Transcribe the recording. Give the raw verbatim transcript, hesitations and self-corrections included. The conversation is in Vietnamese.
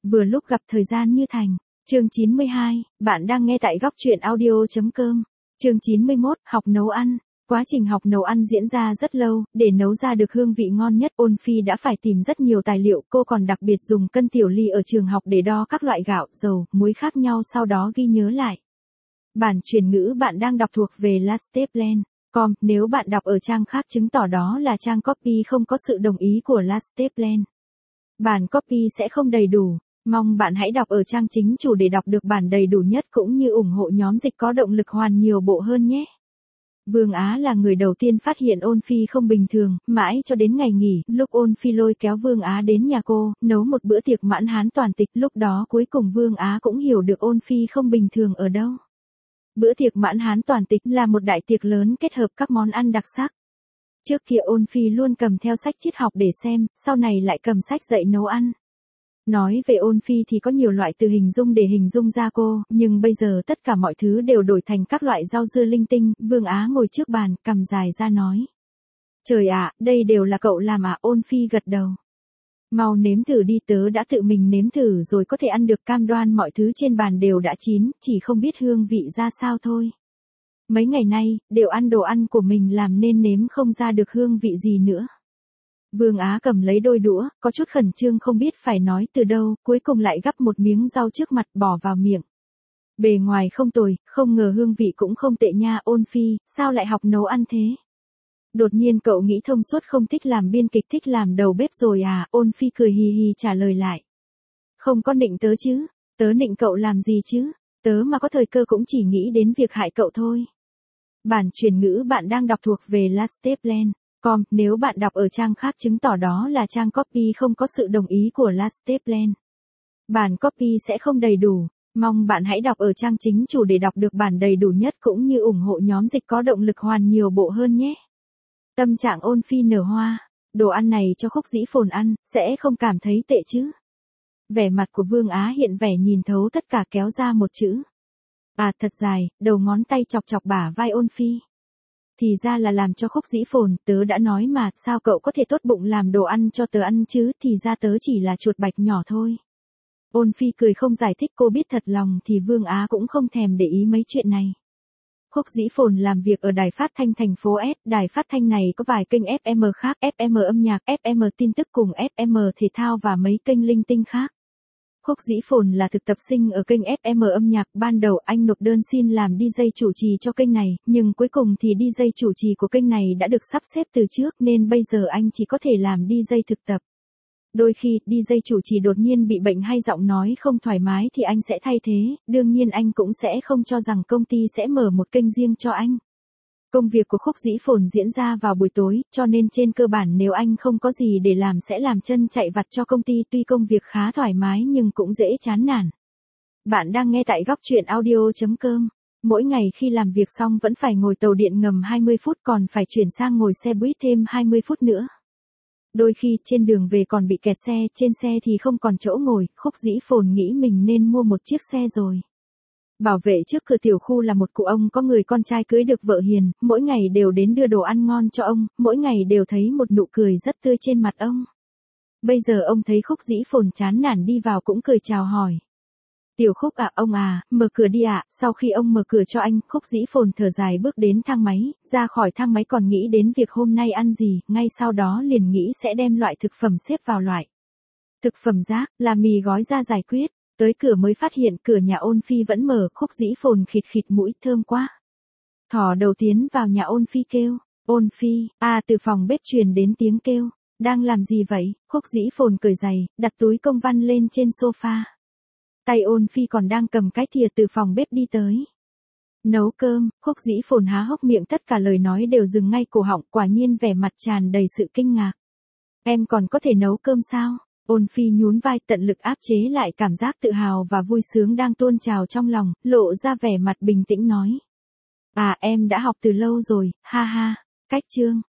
Vừa lúc gặp thời gian như thành. Chương chín mươi hai, bạn đang nghe tại góc truyện audio.com. Chương chín mươi mốt, học nấu ăn. Quá trình học nấu ăn diễn ra rất lâu, để nấu ra được hương vị ngon nhất, Ôn Phi đã phải tìm rất nhiều tài liệu, cô còn đặc biệt dùng cân tiểu ly ở trường học để đo các loại gạo, dầu, muối khác nhau sau đó ghi nhớ lại. Bản truyền ngữ bạn đang đọc thuộc về lasteplan chấm com, nếu bạn đọc ở trang khác chứng tỏ đó là trang copy không có sự đồng ý của lasteplan. Bản copy sẽ không đầy đủ. Mong bạn hãy đọc ở trang chính chủ để đọc được bản đầy đủ nhất cũng như ủng hộ nhóm dịch có động lực hoàn nhiều bộ hơn nhé. Vương Á là người đầu tiên phát hiện Ôn Phi không bình thường, mãi cho đến ngày nghỉ, lúc Ôn Phi lôi kéo Vương Á đến nhà cô, nấu một bữa tiệc mãn hán toàn tịch, lúc đó cuối cùng Vương Á cũng hiểu được Ôn Phi không bình thường ở đâu. Bữa tiệc mãn hán toàn tịch là một đại tiệc lớn kết hợp các món ăn đặc sắc. Trước kia Ôn Phi luôn cầm theo sách triết học để xem, sau này lại cầm sách dạy nấu ăn. Nói về Ôn Phi thì có nhiều loại từ hình dung để hình dung ra cô, nhưng bây giờ tất cả mọi thứ đều đổi thành các loại rau dưa linh tinh. Vương Á ngồi trước bàn, cầm dài ra nói. Trời ạ, đây đều là cậu làm à? Ôn Phi gật đầu. Mau nếm thử đi, tớ đã tự mình nếm thử rồi, có thể ăn được, cam đoan mọi thứ trên bàn đều đã chín, chỉ không biết hương vị ra sao thôi. Mấy ngày nay, đều ăn đồ ăn của mình làm nên nếm không ra được hương vị gì nữa. Vương Á cầm lấy đôi đũa, có chút khẩn trương không biết phải nói từ đâu, cuối cùng lại gắp một miếng rau trước mặt bỏ vào miệng. Bề ngoài không tồi, không ngờ hương vị cũng không tệ nha. Ôn Phi, sao lại học nấu ăn thế? Đột nhiên cậu nghĩ thông suốt, không thích làm biên kịch, thích làm đầu bếp rồi à? Ôn Phi cười hì hì trả lời lại. Không có nịnh tớ chứ, tớ nịnh cậu làm gì chứ, tớ mà có thời cơ cũng chỉ nghĩ đến việc hại cậu thôi. Bản truyền ngữ bạn đang đọc thuộc về lasteplan chấm com, nếu bạn đọc ở trang khác chứng tỏ đó là trang copy không có sự đồng ý của lasteplan. Bản copy sẽ không đầy đủ. Mong bạn hãy đọc ở trang chính chủ để đọc được bản đầy đủ nhất cũng như ủng hộ nhóm dịch có động lực hoàn nhiều bộ hơn nhé. Tâm trạng Ôn Phi nở hoa. Đồ ăn này cho Khúc Dĩ Phồn ăn, sẽ không cảm thấy tệ chứ? Vẻ mặt của Vương Á hiện vẻ nhìn thấu tất cả, kéo ra một chữ. À, thật dài, đầu ngón tay chọc chọc bả vai Ôn Phi. Thì ra là làm cho Khúc Dĩ Phồn, tớ đã nói mà, sao cậu có thể tốt bụng làm đồ ăn cho tớ ăn chứ, thì ra tớ chỉ là chuột bạch nhỏ thôi. Ôn Phi cười không giải thích, cô biết thật lòng thì Vương Á cũng không thèm để ý mấy chuyện này. Khúc Dĩ Phồn làm việc ở đài phát thanh thành phố S, đài phát thanh này có vài kênh ép em khác, ép em âm nhạc, ép em tin tức cùng ép em thể thao và mấy kênh linh tinh khác. Khúc Dĩ Phồn là thực tập sinh ở kênh ép em âm nhạc, ban đầu anh nộp đơn xin làm đi jay chủ trì cho kênh này, nhưng cuối cùng thì đi jay chủ trì của kênh này đã được sắp xếp từ trước nên bây giờ anh chỉ có thể làm đi jay thực tập. Đôi khi, đi jay chủ trì đột nhiên bị bệnh hay giọng nói không thoải mái thì anh sẽ thay thế, đương nhiên anh cũng sẽ không cho rằng công ty sẽ mở một kênh riêng cho anh. Công việc của Khúc Dĩ Phồn diễn ra vào buổi tối, cho nên trên cơ bản nếu anh không có gì để làm sẽ làm chân chạy vặt cho công ty, tuy công việc khá thoải mái nhưng cũng dễ chán nản. Bạn đang nghe tại góc truyện audio.com. Mỗi ngày khi làm việc xong vẫn phải ngồi tàu điện ngầm hai mươi phút, còn phải chuyển sang ngồi xe buýt thêm hai mươi phút nữa. Đôi khi trên đường về còn bị kẹt xe, trên xe thì không còn chỗ ngồi, Khúc Dĩ Phồn nghĩ mình nên mua một chiếc xe rồi. Bảo vệ trước cửa tiểu khu là một cụ ông có người con trai cưới được vợ hiền, mỗi ngày đều đến đưa đồ ăn ngon cho ông, mỗi ngày đều thấy một nụ cười rất tươi trên mặt ông. Bây giờ ông thấy Khúc Dĩ Phồn chán nản đi vào cũng cười chào hỏi. Tiểu Khúc à, ông à, mở cửa đi ạ. Sau khi ông mở cửa cho anh, Khúc Dĩ Phồn thở dài bước đến thang máy, ra khỏi thang máy còn nghĩ đến việc hôm nay ăn gì, ngay sau đó liền nghĩ sẽ đem loại thực phẩm xếp vào loại. Thực phẩm rác, là mì gói ra giải quyết. Tới cửa mới phát hiện cửa nhà Ôn Phi vẫn mở, Khúc Dĩ Phồn khịt khịt mũi, thơm quá. Thỏ đầu tiến vào nhà Ôn Phi kêu, Ôn Phi, à từ phòng bếp truyền đến tiếng kêu, đang làm gì vậy? Khúc Dĩ Phồn cởi giày, đặt túi công văn lên trên sofa. Tay Ôn Phi còn đang cầm cái thìa từ phòng bếp đi tới. Nấu cơm, Khúc Dĩ Phồn há hốc miệng, tất cả lời nói đều dừng ngay cổ họng, quả nhiên vẻ mặt tràn đầy sự kinh ngạc. Em còn có thể nấu cơm sao? Ôn Phi nhún vai, tận lực áp chế lại cảm giác tự hào và vui sướng đang tuôn trào trong lòng, lộ ra vẻ mặt bình tĩnh nói. À, em đã học từ lâu rồi, ha ha. Cách chương,